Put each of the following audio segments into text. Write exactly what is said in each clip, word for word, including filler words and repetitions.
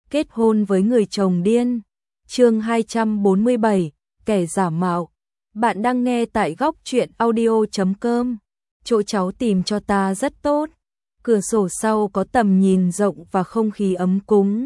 kết hôn với người chồng điên. Chương hai trăm bốn mươi bảy, kẻ giả mạo. Bạn đang nghe tại góc truyện audio chấm com. Chỗ cháu tìm cho ta rất tốt. Cửa sổ sau có tầm nhìn rộng và không khí ấm cúng.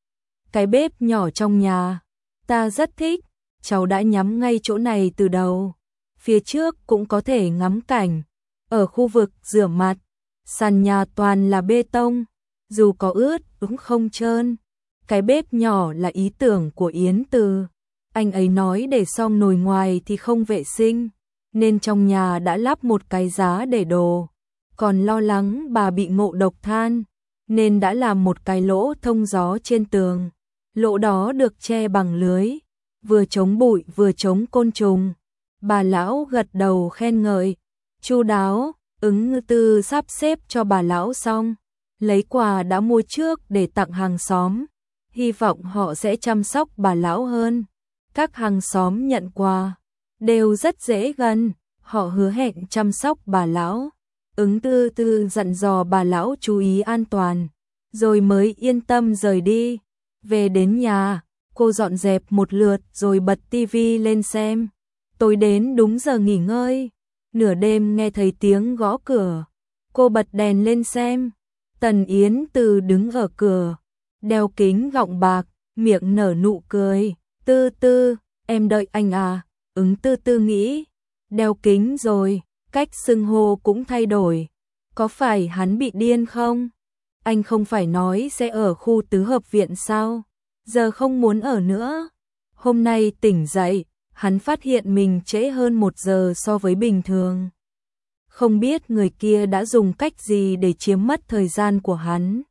Cái bếp nhỏ trong nhà, ta rất thích. Cháu đã nhắm ngay chỗ này từ đầu. Phía trước cũng có thể ngắm cảnh. Ở khu vực rửa mặt, sàn nhà toàn là bê tông, dù có ướt cũng không trơn. Cái bếp nhỏ là ý tưởng của Yến Từ. Anh ấy nói để xong nồi ngoài thì không vệ sinh, nên trong nhà đã lắp một cái giá để đồ. Còn lo lắng bà bị ngộ độc than, nên đã làm một cái lỗ thông gió trên tường. Lỗ đó được che bằng lưới, vừa chống bụi vừa chống côn trùng. Bà lão gật đầu khen ngợi, chu đáo. Ứng Tư sắp xếp cho bà lão xong, lấy quà đã mua trước để tặng hàng xóm, hy vọng họ sẽ chăm sóc bà lão hơn. Các hàng xóm nhận quà đều rất dễ gần, họ hứa hẹn chăm sóc bà lão. Ứng Tư Tư dặn dò bà lão chú ý an toàn, rồi mới yên tâm rời đi. Về đến nhà, cô dọn dẹp một lượt rồi bật tivi lên xem. Tối đến đúng giờ nghỉ ngơi, nửa đêm nghe thấy tiếng gõ cửa, cô bật đèn lên xem. Tần Yến Từ đứng ở cửa, đeo kính gọng bạc, miệng nở nụ cười. Tư Tư, em đợi anh à? Ứng Tư Tư nghĩ, đeo kính rồi, cách xưng hô cũng thay đổi. Có phải hắn bị điên không? Anh không phải nói sẽ ở khu tứ hợp viện sao? Giờ không muốn ở nữa. Hôm nay tỉnh dậy, hắn phát hiện mình trễ hơn một giờ so với bình thường. Không biết người kia đã dùng cách gì để chiếm mất thời gian của hắn.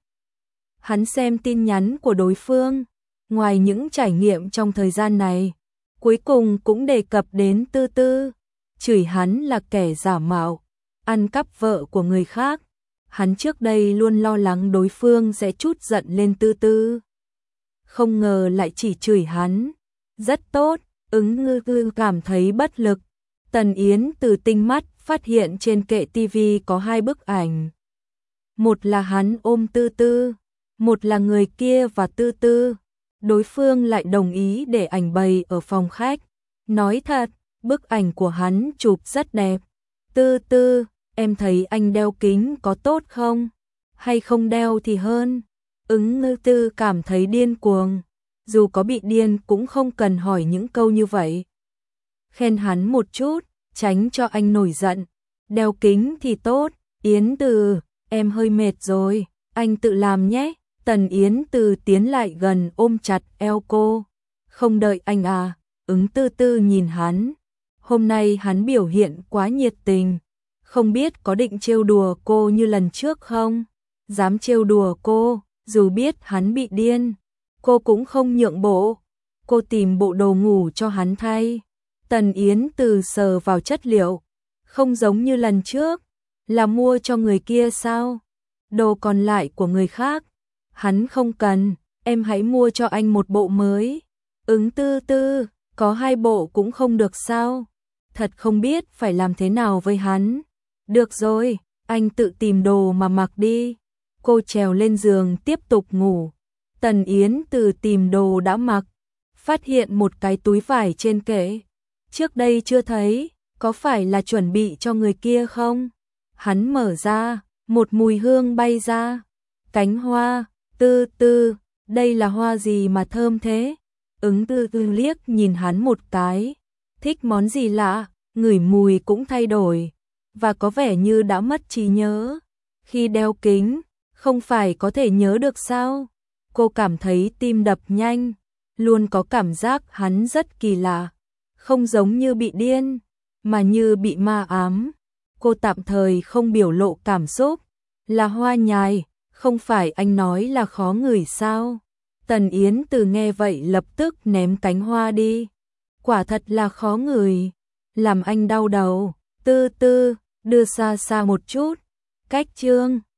Hắn xem tin nhắn của đối phương, ngoài những trải nghiệm trong thời gian này, cuối cùng cũng đề cập đến Tư Tư, chửi hắn là kẻ giả mạo, ăn cắp vợ của người khác. Hắn trước đây luôn lo lắng đối phương sẽ trút giận lên Tư Tư, không ngờ lại chỉ chửi hắn. Rất tốt. Ứng Ngư Ngư cảm thấy bất lực. Tần Yến Từ tinh mắt phát hiện trên kệ tivi có hai bức ảnh. Một là hắn ôm Tư Tư, một là người kia và Tư Tư. Đối phương lại đồng ý để ảnh bày ở phòng khách. Nói thật, bức ảnh của hắn chụp rất đẹp. Tư Tư, em thấy anh đeo kính có tốt không? Hay không đeo thì hơn. Ứng Ngư Tư cảm thấy điên cuồng. Dù có bị điên cũng không cần hỏi những câu như vậy. Khen hắn một chút, tránh cho anh nổi giận. Đeo kính thì tốt. Yến Từ, em hơi mệt rồi, anh tự làm nhé. Tần Yến Từ tiến lại gần ôm chặt eo cô. Không đợi anh à? Ứng Tư Tư nhìn hắn. Hôm nay hắn biểu hiện quá nhiệt tình. Không biết có định trêu đùa cô như lần trước không? Dám trêu đùa cô, dù biết hắn bị điên, cô cũng không nhượng bộ. Cô tìm bộ đồ ngủ cho hắn thay. Tần Yến Từ sờ vào chất liệu, không giống như lần trước. Là mua cho người kia sao? Đồ còn lại của người khác. Hắn không cần, em hãy mua cho anh một bộ mới. Ứng Tư Tư, có hai bộ cũng không được sao? Thật không biết phải làm thế nào với hắn. Được rồi, anh tự tìm đồ mà mặc đi. Cô trèo lên giường tiếp tục ngủ. Tần Yến Từ tìm đồ đã mặc, phát hiện một cái túi vải trên kệ. Trước đây chưa thấy, có phải là chuẩn bị cho người kia không? Hắn mở ra, một mùi hương bay ra. Cánh hoa. Tư Tư, đây là hoa gì mà thơm thế? Ứng Tư Tư liếc nhìn hắn một cái. Thích món gì lạ, ngửi mùi cũng thay đổi, và có vẻ như đã mất trí nhớ. Khi đeo kính, không phải có thể nhớ được sao? Cô cảm thấy tim đập nhanh, luôn có cảm giác hắn rất kỳ lạ, không giống như bị điên, mà như bị ma ám. Cô tạm thời không biểu lộ cảm xúc. Là hoa nhài, không phải anh nói là khó ngửi sao? Tần Yến Từ nghe vậy lập tức ném cánh hoa đi. Quả thật là khó ngửi, làm anh đau đầu. Tư Tư, đưa xa xa một chút. Cách chương